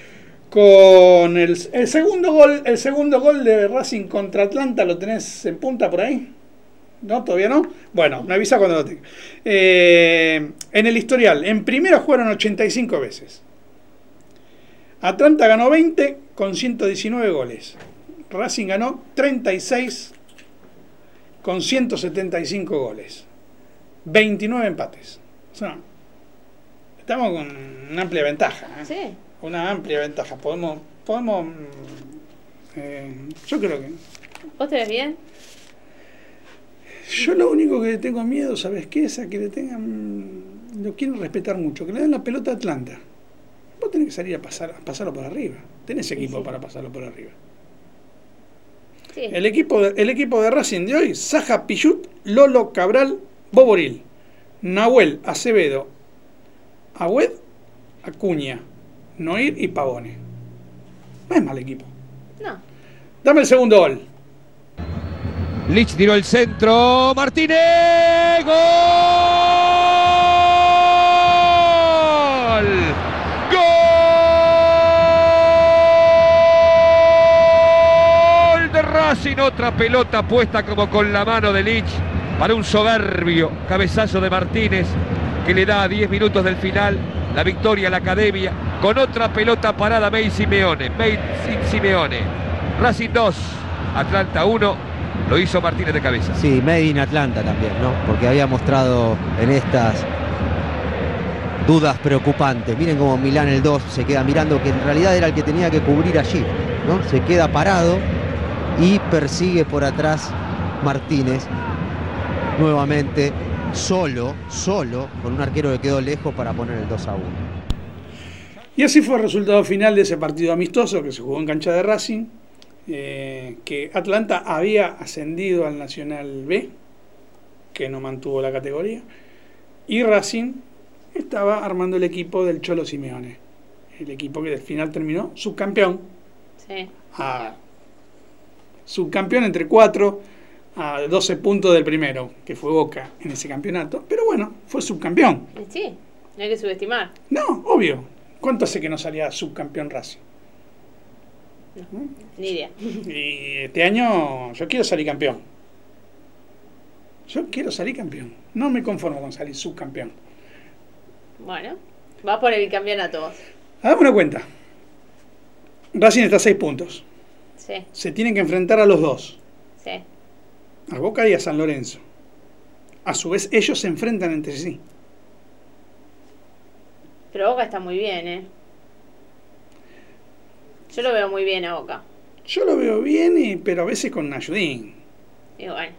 con el, el segundo gol, el segundo gol de Racing contra Atlanta. ¿Lo tenés en punta por ahí? ¿No? ¿Todavía no? Bueno, me avisa cuando lo tenga. Eh, en el historial, en primera jugaron ochenta y cinco veces. Atlanta ganó veinte con ciento diecinueve goles. Racing ganó treinta y seis con ciento setenta y cinco goles. veintinueve empates. O sea, estamos con una amplia ventaja. ¿eh? Sí. Una amplia ventaja. Podemos, podemos, mm, eh, yo creo que. ¿Vos te ves bien? Yo lo único que le tengo miedo, ¿sabes qué? Es a que le tengan, lo quieren respetar mucho, que le den la pelota a Atlanta. Vos tenés que salir a, pasar, a pasarlo por arriba. Tenés equipo Sí. para pasarlo por arriba. Sí. El equipo, de, el equipo de Racing de hoy: Saja Pichut, Lolo Cabral, Boboril, Nahuel Acevedo, Agüed, Acuña, Noir y Pavone. No es mal equipo. No. Dame el segundo gol. Lich tiró el centro. Martínez. ¡Gol! ¡Gol de Racing! Otra pelota puesta como con la mano de Lich para un soberbio cabezazo de Martínez que le da a diez minutos del final la victoria a la Academia con otra pelota parada. May Simeone. May Simeone. Racing dos, Atlanta uno. Lo hizo Martínez de cabeza. Sí, Made in Atlanta también, ¿no? Porque había mostrado en estas dudas preocupantes. Miren cómo Milán el dos se queda mirando, que en realidad era el que tenía que cubrir allí, ¿no? Se queda parado y persigue por atrás Martínez. Nuevamente solo, solo, con un arquero que quedó lejos para poner el dos a uno. Y así fue el resultado final de ese partido amistoso que se jugó en cancha de Racing. Eh, que Atlanta había ascendido al Nacional B, que no mantuvo la categoría, y Racing estaba armando el equipo del Cholo Simeone, el equipo que al final terminó subcampeón, Sí. a, subcampeón entre cuatro a doce puntos del primero, que fue Boca en ese campeonato, pero bueno, fue subcampeón. Y sí, no hay que subestimar. No, obvio. ¿Cuánto hace que no salía subcampeón Racing? Ni idea. Y este año yo quiero salir campeón. Yo quiero salir campeón. No me conformo con salir subcampeón. Bueno, va por el campeonato. Hagamos una cuenta. Racing está a seis puntos. Sí. Se tienen que enfrentar a los dos. Sí. A Boca y a San Lorenzo. A su vez, ellos se enfrentan entre sí. Pero Boca está muy bien, ¿eh? Yo lo veo muy bien a Boca. Yo lo veo bien, y, pero a veces con ayudín. Y bueno.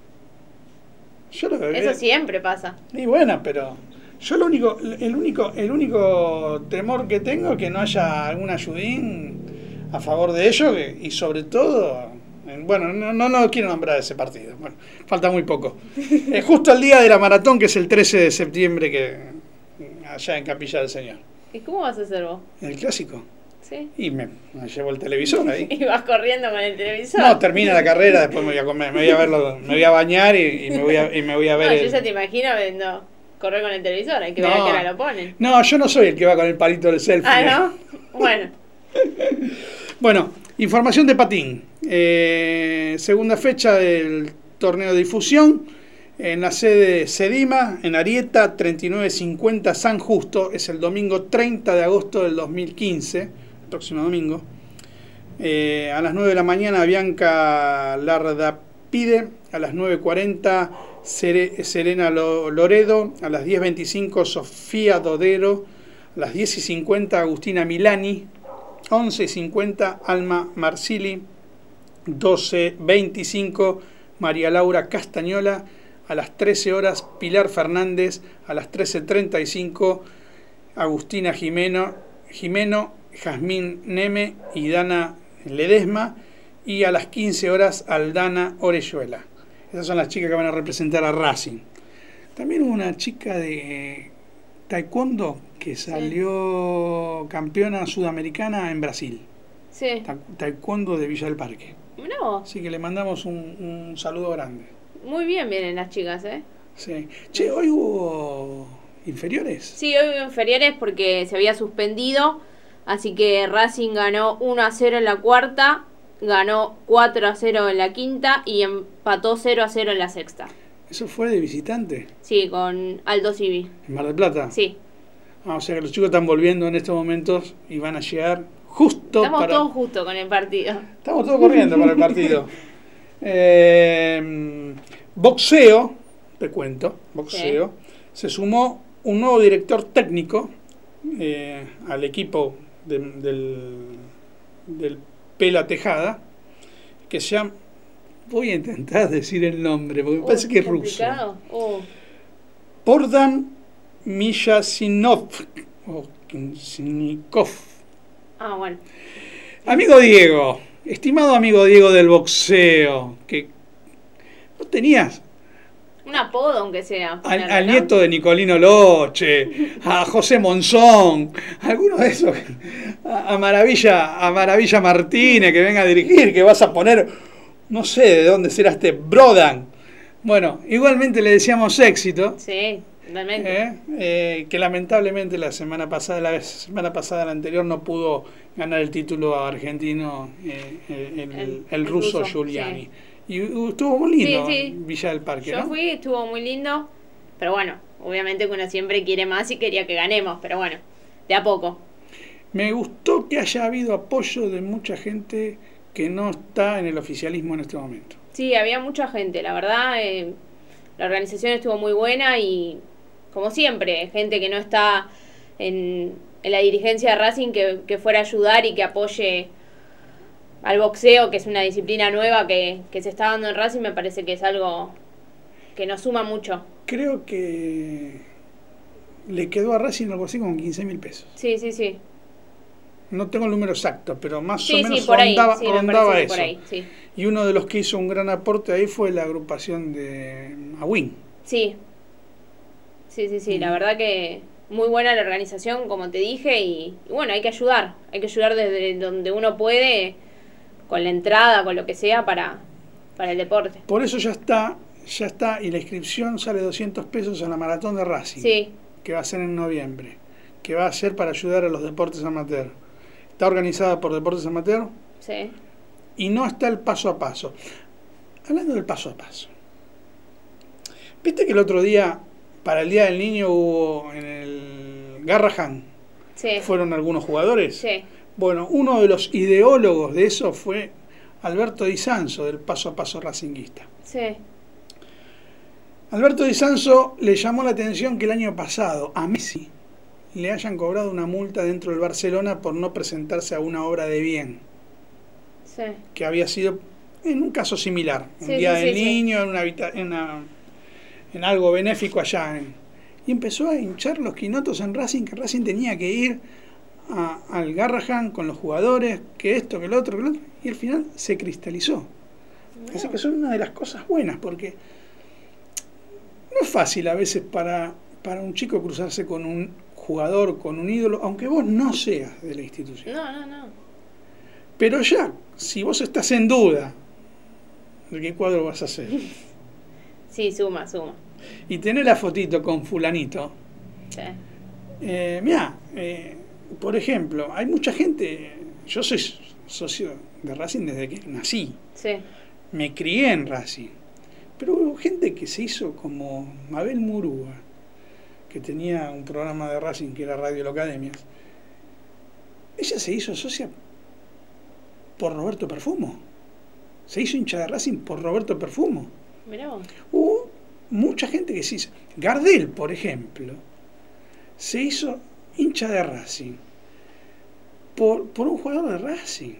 Yo lo veo Eso bien. siempre pasa. Y bueno, pero yo lo único, el único, el único temor que tengo es que no haya algún ayudín a favor de ellos, y sobre todo, bueno, no, no, no quiero nombrar ese partido. Bueno, falta muy poco. Es justo el día de la maratón, que es el trece de septiembre, que allá en Capilla del Señor. ¿Y cómo vas a hacer vos? El clásico. Sí. Y me, me llevo el televisor ahí. Y vas corriendo con el televisor. No, termina la carrera, después me voy a comer, me voy a verlo, me voy a bañar y, y me voy a, y me voy a ver. No, el... yo ya te imagino viendo correr con el televisor, hay que ver No. a qué hora lo ponen. No, yo no soy el que va con el palito del selfie. Ah, ¿no? Bueno. Bueno, información de patín. Eh, segunda fecha del torneo de difusión en la sede Sedima, en Arieta, treinta y nueve cincuenta San Justo. Es el domingo treinta de agosto del dos mil quince, el próximo domingo. Eh, a las nueve de la mañana, Bianca Lardapide. A las nueve cuarenta, Serena Loredo. A las diez veinticinco, Sofía Dodero. A las diez y cincuenta, Agustina Milani. once y cincuenta, Alma Marsili. doce veinticinco, María Laura Castañola. A las trece horas, Pilar Fernández. A las trece treinta y cinco, Agustina Jimeno, Jimeno, Jazmín Neme y Dana Ledesma. Y a las quince horas, Aldana Orejuela. Esas son las chicas que van a representar a Racing. También hubo una chica de taekwondo que salió campeona sudamericana en Brasil. Sí. Ta taekwondo de Villa del Parque. Mirá vos. Así que le mandamos un, un saludo grande. Muy bien vienen las chicas, ¿eh? Sí. Che, ¿hoy hubo inferiores? Sí, hoy hubo inferiores porque se había suspendido. Así que Racing ganó uno a cero en la cuarta, ganó cuatro a cero en la quinta y empató cero a cero en la sexta. ¿Eso fue de visitante? Sí, con Aldo Civi. ¿En Mar del Plata? Sí. Ah, o sea que los chicos están volviendo en estos momentos y van a llegar justo Estamos para... todos justo con el partido. Estamos todos corriendo para el partido. Eh, boxeo, te cuento, boxeo. Sí. Se sumó un nuevo director técnico eh, al equipo de, del, del Pela Tejada, que se llama... Voy a intentar decir el nombre, porque me oh, parece que es ruso. Oh. Pordan Miyasinov, o Sinikov. Ah, bueno. Amigo Diego, estimado amigo Diego del boxeo, que no tenías un apodo, aunque sea. Al, al nieto de Nicolino Loche, a José Monzón, alguno de esos, a, a Maravilla, a Maravilla Martínez, que venga a dirigir, que vas a poner, no sé de dónde será este Brodan. Bueno, igualmente le deseamos éxito. Sí, realmente. ¿Eh? Eh, que lamentablemente la semana pasada, la semana pasada, la anterior, no pudo ganar el título argentino eh, el, el, el, el ruso, ruso Giuliani. Sí. Y estuvo muy lindo sí, sí. Villa del Parque. Yo ¿no? fui, estuvo muy lindo, pero bueno, obviamente que uno siempre quiere más y quería que ganemos, pero bueno, de a poco. Me gustó que haya habido apoyo de mucha gente que no está en el oficialismo en este momento. Sí, había mucha gente, la verdad, eh, la organización estuvo muy buena y, como siempre, gente que no está en, en la dirigencia de Racing que, que fuera a ayudar y que apoye al boxeo, que es una disciplina nueva que, que se está dando en Racing. Me parece que es algo que nos suma mucho. Creo que le quedó a Racing algo así como quince mil pesos. Sí, sí, sí. No tengo el número exacto, pero más sí, o menos sí, por rondaba, ahí, sí, rondaba eso. Por ahí, sí. Y uno de los que hizo un gran aporte ahí fue la agrupación de Awin. Sí, sí, sí, sí. Mm. La verdad que muy buena la organización, como te dije, y, y bueno, hay que ayudar. Hay que ayudar desde donde uno puede, con la entrada, con lo que sea, para, para el deporte. Por eso ya está, ya está, y la inscripción sale doscientos pesos a la maratón de Racing, sí. que va a ser en noviembre, que va a ser para ayudar a los deportes amateur. Está organizada por Deportes Amateur, sí. Y no está el paso a paso. Hablando del paso a paso, ¿Viste que el otro día, para el Día del Niño, hubo en el Garrahan? Sí. ¿Fueron algunos jugadores? Sí. Bueno, uno de los ideólogos de eso fue Alberto Di Sanso, del Paso a Paso Racinguista. Sí. Alberto Di Sanso le llamó la atención que el año pasado a Messi le hayan cobrado una multa dentro del Barcelona por no presentarse a una obra de bien. Sí. Que había sido en un caso similar, un Sí, Día sí, del sí, Niño, En, una, habita- en, una- en algo benéfico allá. en- y empezó a hinchar los quinotos en Racing, que Racing tenía que ir a- al Garrahan con los jugadores, que esto, que lo otro, que lo otro, y al final se cristalizó. No. Así que son una de las cosas buenas, porque no es fácil a veces para, para un chico cruzarse con un jugador, con un ídolo, aunque vos no seas de la institución. No, no, no. Pero ya, si vos estás en duda de qué cuadro vas a hacer, Sí, suma, suma. y tenés la fotito con fulanito, Sí. eh, mirá, eh, por ejemplo, hay mucha gente, yo soy socio de Racing desde que nací, Sí. me crié en Racing, pero hubo gente que se hizo como Mabel Murúa, que tenía un programa de Racing que era Radio Locademias. Ella se hizo socia por Roberto Perfumo. Se hizo hincha de Racing por Roberto Perfumo. Mirá vos. Hubo mucha gente que se hizo. Gardel, por ejemplo, se hizo hincha de Racing por, por un jugador de Racing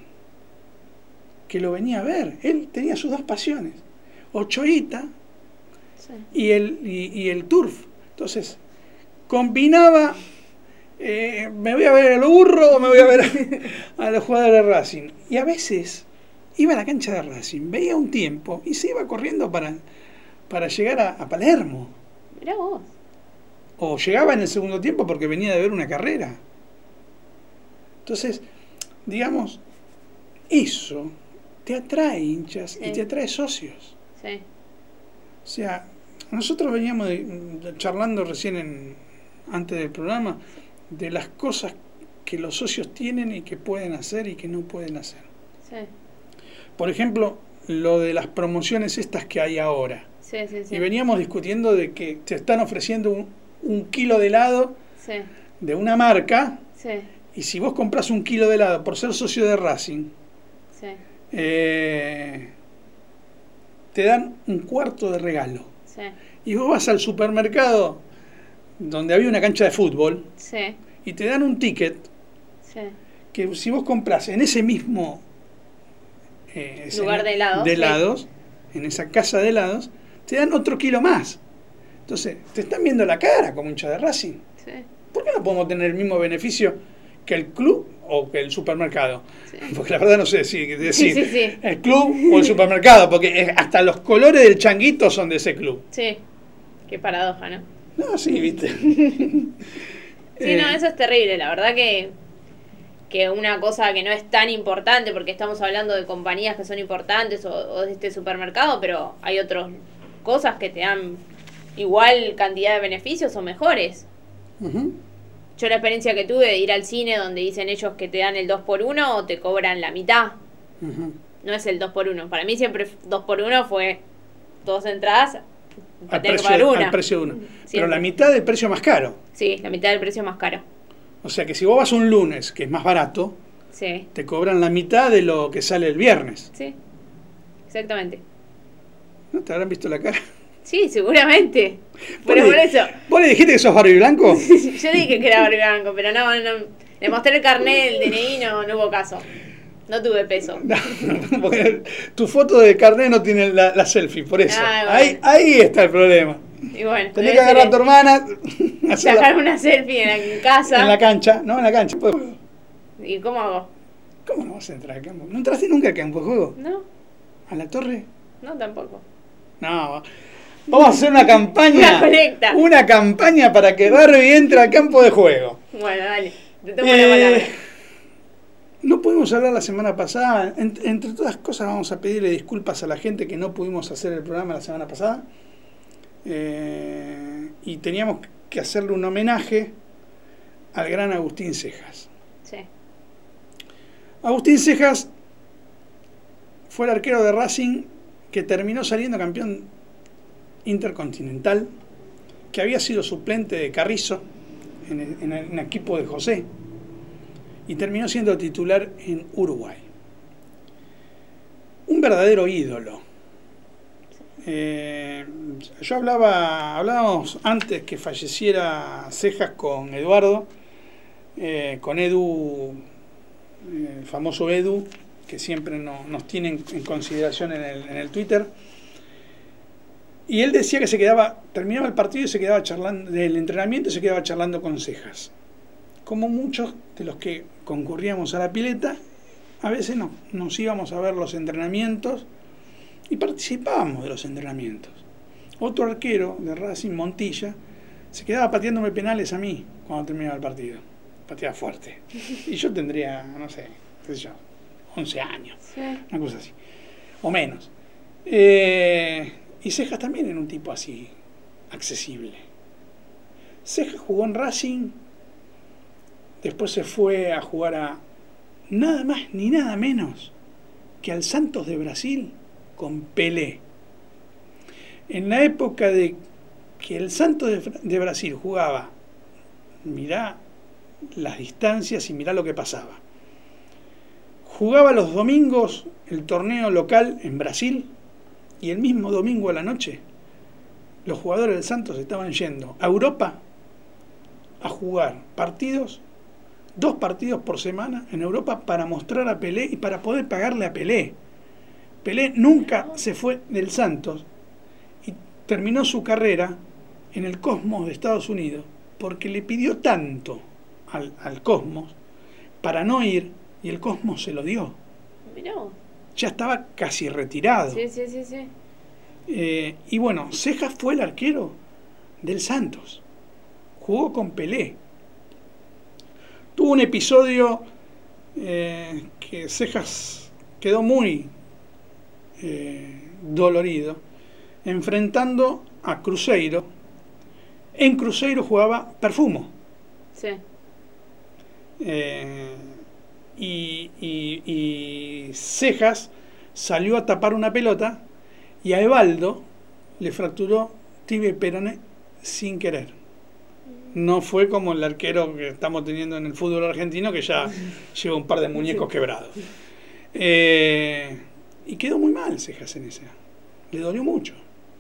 que lo venía a ver. Él tenía sus dos pasiones, Ochoita Sí. y el, y, y el turf. Entonces, combinaba, eh, me voy a ver a los burros o me voy a ver a, a los jugadores de Racing. Y a veces iba a la cancha de Racing, veía un tiempo y se iba corriendo para, para llegar a, a Palermo. Mirá vos. O llegaba en el segundo tiempo porque venía de ver una carrera. Entonces, digamos, eso te atrae hinchas Sí. y te atrae socios. Sí. O sea, nosotros veníamos de- de- charlando recién en, antes del programa de las cosas que los socios tienen y que pueden hacer y que no pueden hacer. Sí. Por ejemplo, lo de las promociones estas que hay ahora. Sí, sí, sí. Y veníamos discutiendo de que te están ofreciendo un, un kilo de helado Sí. de una marca, Sí. y si vos compras un kilo de helado por ser socio de Racing, Sí. eh, te dan un cuarto de regalo. Sí. Y vos vas al supermercado donde había una cancha de fútbol Sí. y te dan un ticket Sí. que si vos compras en ese mismo eh, ese- Lugar de helados, de sí. helados, en esa casa de helados, te dan otro kilo más. Entonces, te están viendo la cara como hincha de Racing. Sí. ¿Por qué no podemos tener el mismo beneficio que el club o que el supermercado? Sí. Porque la verdad no sé decir, decir Sí, sí, sí. el club o el supermercado, porque eh, hasta los colores del changuito son de ese club. Sí. Qué paradoja, ¿no? No, sí, viste. Sí, Eh, no, eso es terrible. La verdad que, que una cosa que no es tan importante, porque estamos hablando de compañías que son importantes o, o de este supermercado, pero hay otras cosas que te dan igual cantidad de beneficios o mejores. ujú. Yo la experiencia que tuve de ir al cine donde dicen ellos que te dan el dos por uno o te cobran la mitad. Ujú. No es el dos por uno. Para mí siempre dos por uno fue dos entradas Al para tener que precio, pagar una. al precio de uno. Pero Siempre. la mitad del precio más caro. Sí, la mitad del precio más caro. O sea que si vos vas un lunes, que es más barato, Sí, te cobran la mitad de lo que sale el viernes. sí. Exactamente. ¿No te habrán visto la cara? Sí, seguramente. ¿Vos Pero le- por eso, ¿Vos le dijiste que sos Barbie Blanco? yo dije que era Barbie Blanco, pero no, no. Le mostré el carnet, el D N I, no, no hubo caso. No tuve peso. No, porque tu foto de carnet no tiene la, la selfie, por eso. Ah, bueno. ahí, ahí está el problema. Y bueno, Tenés debe que agarrar a ser tu hermana, hacerla sacar una selfie en, la, en casa. en la cancha, no en la cancha. Pues, ¿Y cómo hago? ¿cómo no vas a entrar al campo? ¿No entraste nunca al campo de juego? No, ¿A la torre? no tampoco. No. Vamos a hacer una campaña. Una colecta. Una campaña para que Barbie entre al campo de juego. Bueno, dale. Te tomo Eh, la palabra. No pudimos hablar la semana pasada. En- entre todas cosas vamos a pedirle disculpas a la gente que no pudimos hacer el programa la semana pasada. Eh, y teníamos que hacerle un homenaje al gran Agustín Cejas. Sí. Agustín Cejas fue el arquero de Racing que terminó saliendo campeón Intercontinental, que había sido suplente de Carrizo en el, en el, en el equipo de José y terminó siendo titular en Uruguay. Un verdadero ídolo. Eh, yo hablaba, hablábamos antes que falleciera Cejas con Eduardo, eh, con Edu, eh, el famoso Edu, que siempre no, nos tienen en consideración en el, en el Twitter. Y él decía que se quedaba, terminaba el partido y se quedaba charlando, del entrenamiento y se quedaba charlando con Cejas. Como muchos de los que concurríamos a la pileta, a veces no, nos íbamos a ver los entrenamientos y participábamos de los entrenamientos. Otro arquero de Racing, Montilla, se quedaba pateándome penales a mí cuando terminaba el partido. Pateaba fuerte. Y yo tendría, no sé, qué sé yo, once años, sí. Una cosa así. O menos. Eh, y Cejas también era un tipo así, accesible. Cejas jugó en Racing, después se fue a jugar a nada más ni nada menos que al Santos de Brasil con Pelé. En la época de que el Santos de, de Brasil jugaba, mirá las distancias y mirá lo que pasaba. Jugaba los domingos el torneo local en Brasil y el mismo domingo a la noche los jugadores del Santos estaban yendo a Europa a jugar partidos, dos partidos por semana en Europa para mostrar a Pelé y para poder pagarle a Pelé. Pelé nunca se fue del Santos y terminó su carrera en el Cosmos de Estados Unidos porque le pidió tanto al, al Cosmos para no ir y el Cosmos se lo dio. Mirá. Ya estaba casi retirado. Sí, sí, sí, sí. Eh, y bueno, Cejas fue el arquero del Santos. Jugó con Pelé. Tuvo un episodio eh, que Cejas quedó muy eh, dolorido, enfrentando a Cruzeiro. En Cruzeiro jugaba Perfumo. Sí. Eh, y, y, y Cejas salió a tapar una pelota y a Evaldo le fracturó tibia y peroné sin querer. No fue como el arquero que estamos teniendo en el fútbol argentino, que ya lleva un par de muñecos quebrados. Eh, y quedó muy mal Cejas en esa. Le dolió mucho.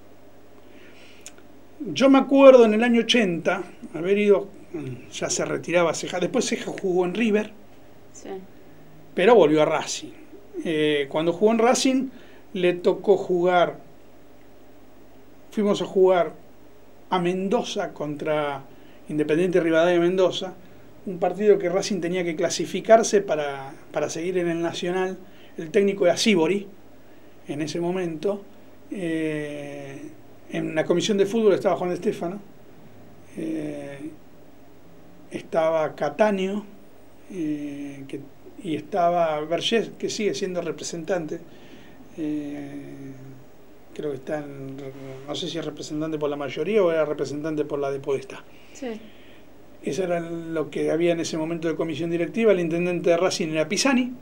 Yo me acuerdo en el año ochenta haber ido, ya se retiraba Cejas, después Cejas jugó en River, sí. Pero volvió a Racing. Eh, cuando jugó en Racing le tocó jugar, fuimos a jugar a Mendoza contra Independiente Rivadavia de Mendoza, un partido que Racing tenía que clasificarse para, para seguir en el Nacional. El técnico era Sibori en ese momento. Eh, en la comisión de fútbol estaba Juan de Stefano, eh, estaba Cataño, eh, que, y estaba Vergés, que sigue siendo representante. Eh, creo que está en, no sé si es representante por la mayoría o era representante por la de Podestá. Sí. Eso era lo que había en ese momento de comisión directiva. El intendente de Racing era Pisani.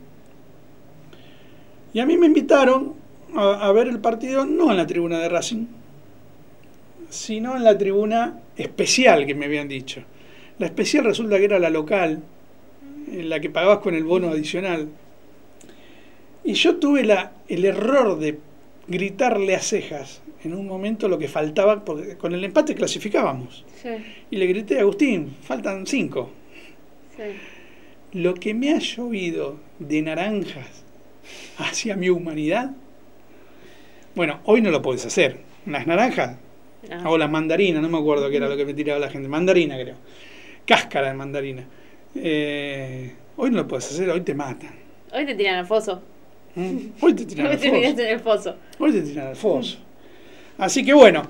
Y a mí me invitaron a, a ver el partido, no en la tribuna de Racing, sino en la tribuna especial que me habían dicho. La especial resulta que era la local, en la que pagabas con el bono adicional. Y yo tuve la, el error de gritarle a Cejas en un momento lo que faltaba, porque con el empate clasificábamos. Sí. Y le grité a Agustín, faltan cinco. Sí. Lo que me ha llovido de naranjas hacia mi humanidad, bueno, hoy no lo podés hacer. Las naranjas, Ah. o las mandarinas, no me acuerdo qué era lo que me tiraba la gente. Mandarina, creo. Cáscara de mandarina. Eh, hoy no lo puedes hacer, hoy te matan. Hoy te tiran al foso. ¿Mm? Hoy te tiran Hoy al te foso. tiras en el foso. Hoy te tiran al foso. Así que bueno,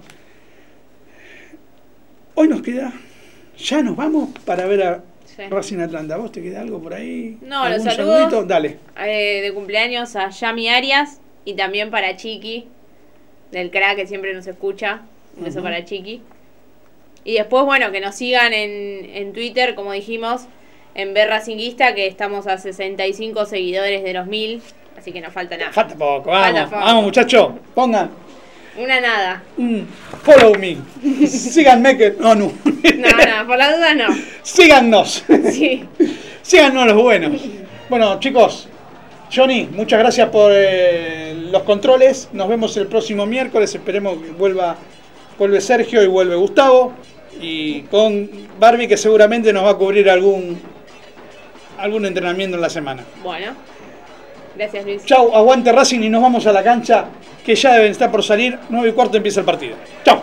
hoy nos queda, ya nos vamos para ver a Sí. Racing Atlanta. ¿Vos te queda algo por ahí? No, ¿Algún los saludos. saludito? Dale. Eh, de cumpleaños a Yami Arias y también para Chiqui, del crack que siempre nos escucha. Un beso Ujú. para Chiqui. Y después, bueno, que nos sigan en, en Twitter, como dijimos, en Ver Racinguista, que estamos a sesenta y cinco seguidores de los mil, así que no falta nada. Falta poco, vamos. Falta poco. Vamos, muchachos, pongan. Una nada. Mm, follow me. Síganme que... No, no. No, no, por la duda no. Síganos. Sí. Síganos los buenos. Bueno, chicos, Johnny, muchas gracias por eh, los controles. Nos vemos el próximo miércoles. Esperemos que vuelva, vuelve Sergio y vuelve Gustavo. Y con Barbie, que seguramente nos va a cubrir algún, algún entrenamiento en la semana. Bueno. Gracias, Luis. Chau, aguante Racing y nos vamos a la cancha, que ya deben estar por salir. nueve y cuarto empieza el partido. Chau.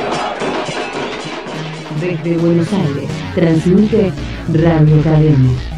Desde Buenos Aires, transmite Radio Cadena.